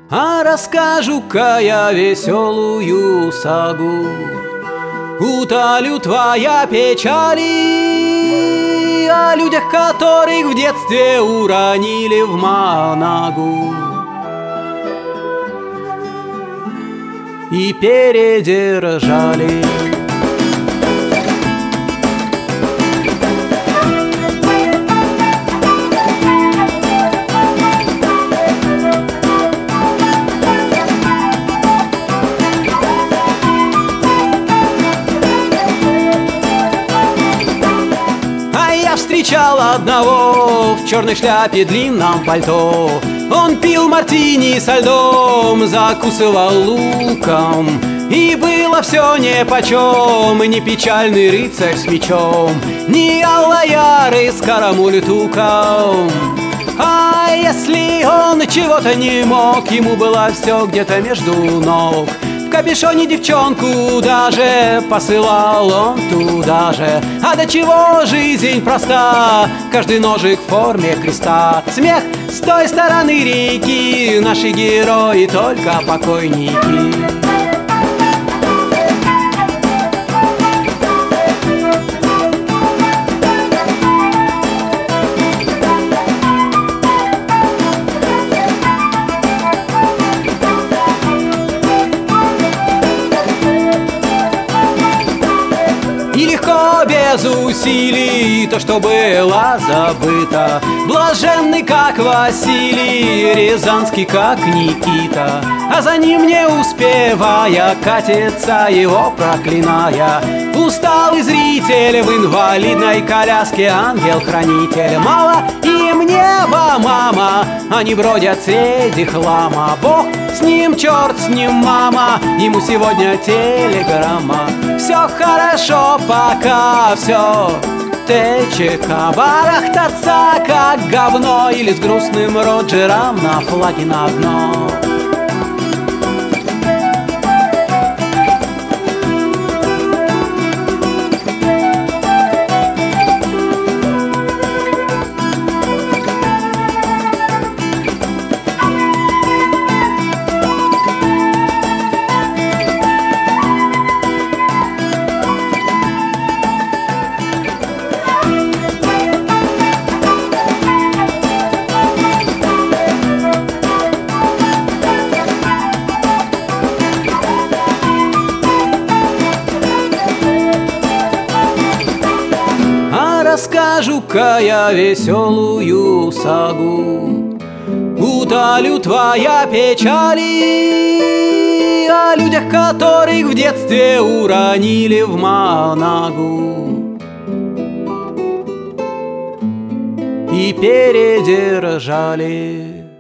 А расскажу-ка я веселую сагу, утолю твоя печали, о людях, которых в детстве уронили в манагу и передержали. Встречал одного в черной шляпе, длинном пальто. Он пил мартини со льдом, закусывал луком, и было все нипочем, ни печальный рыцарь с мечом, ни аллаяры с карамультуком. А если он чего-то не мог, ему было все где-то между ног. В капюшоне девчонку даже посылал он туда же. А до чего жизнь проста, каждый ножик в форме креста. Смех с той стороны реки, наши герои только покойники. И легко, без усилий, то, что было забыто. Блаженный, как Василий, рязанский, как Никита. А за ним, не успевая, катится его проклиная усталый зритель в инвалидной коляске, ангел-хранитель. Мало им неба, мама, они бродят среди хлама. Бог с ним, черт с ним, мама, ему сегодня телеграмма. Все хорошо, пока все ТЧК. Барахтаться, как говно, или с грустным Роджером на флаге на дно. Расскажу-ка я веселую сагу, утолю твоя печали, о людях, которых в детстве уронили в манагу и передержали.